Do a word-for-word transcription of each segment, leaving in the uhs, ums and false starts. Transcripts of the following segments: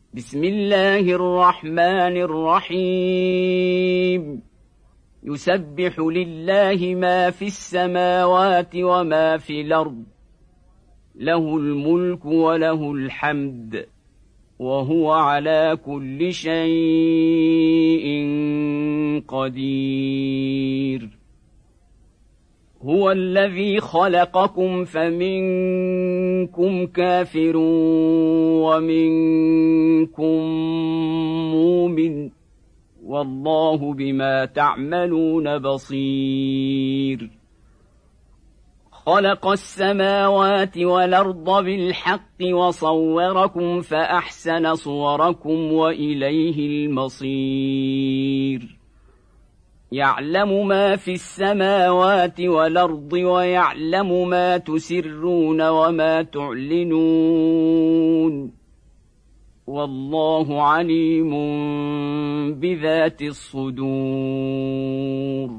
بسم الله الرحمن الرحيم يسبح لله ما في السماوات وما في الأرض له الملك وله الحمد وهو على كل شيء قدير هو الذي خلقكم فمنكم كافر ومنكم مؤمن والله بما تعملون بصير خلق السماوات والأرض بالحق وصوركم فأحسن صوركم وإليه المصير يعلم ما في السماوات والأرض ويعلم ما تسرون وما تعلنون والله عليم بذات الصدور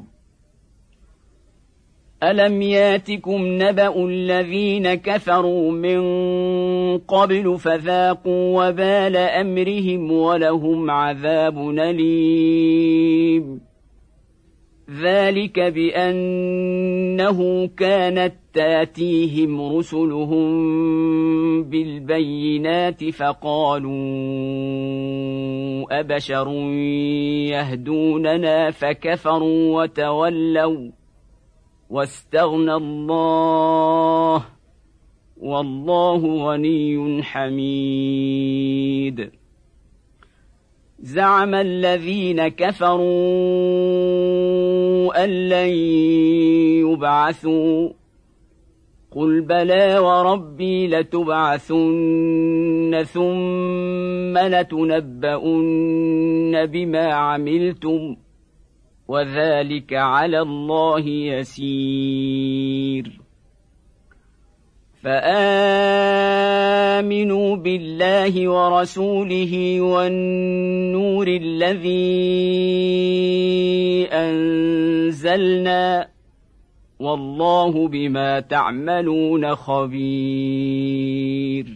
ألم ياتكم نبأ الذين كفروا من قبل فذاقوا وبال أمرهم ولهم عذاب أليم ذلك بأنه كانت تاتيهم رسلهم بالبينات فقالوا أبشر يهدوننا فكفروا وتولوا واستغنى الله والله غني حميد زعم الذين كفروا أن لن يبعثوا قل بلى وربي لتبعثن ثم لتنبؤن بما عملتم وذلك على الله يسير فآمنوا بالله ورسوله والنور الذي أنزلنا والله بما تعملون خبير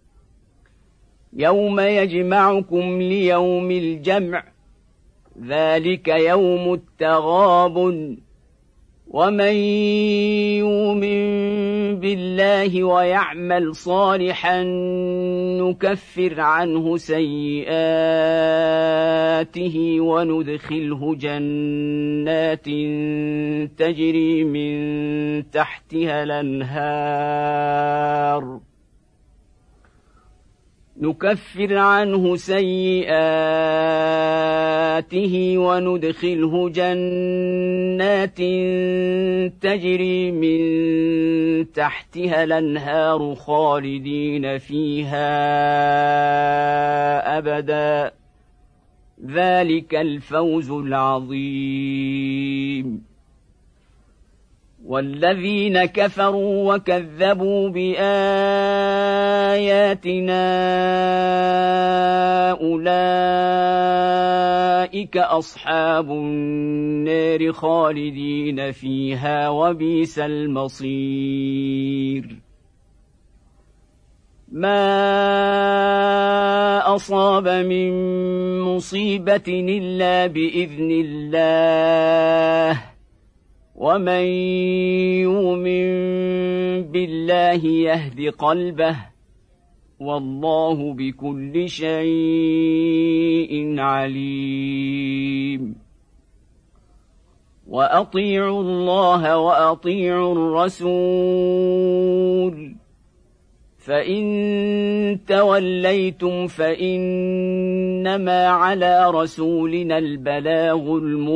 يوم يجمعكم ليوم الجمع ذلك يوم التغابن ومن يؤمن بالله ويعمل صالحا نكفر عنه سيئاته وندخله جنات تجري من تحتها الأنهار نكفر عنه سيئاته وندخله جنات تجري من تحتها الأنهار خالدين فيها أبدا ذلك الفوز العظيم والذين كفروا وكذبوا بآياتنا أولئك أصحاب النار خالدين فيها وبئس المصير ما أصاب من مصيبة إلا بإذن الله ومن يؤمن بالله يهد قلبه والله بكل شيء عليم وأطيعوا الله وأطيعوا الرسول فإن توليتم فإنما على رسولنا البلاغ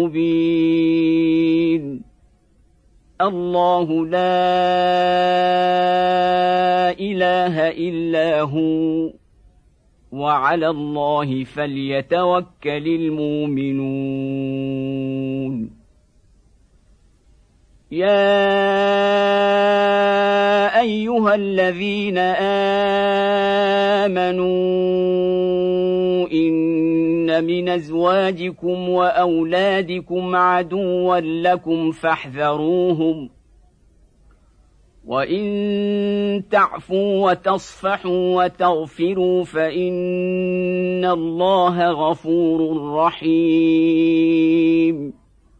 المبين الله لا إله إلا هو وعلى الله فليتوكل المؤمنون يا أيها الذين آمنوا إن من أزواجكم وأولادكم عدوا لكم فاحذروهم وإن تعفوا وتصفحوا وتغفروا فإن الله غفور رحيم.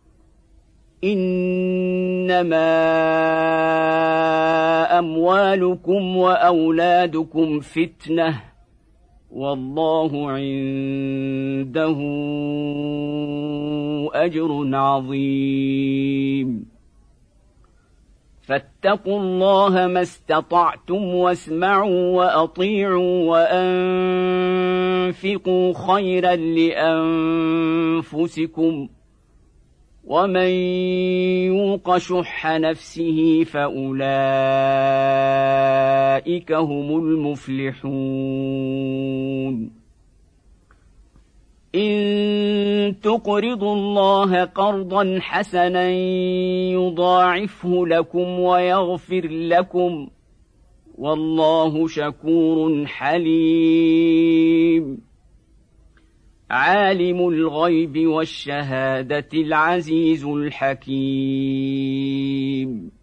إنما أموالكم وأولادكم فتنة والله عنده أجر عظيم. فاتقوا الله ما استطعتم واسمعوا وأطيعوا وأنفقوا خيرا لأنفسكم ومن يوق شح نفسه فأولئك هم المفلحون. إن تقرضوا الله قرضا حسنا يضاعفه لكم ويغفر لكم والله شكور حليم. عالم الغيب والشهادة العزيز الحكيم.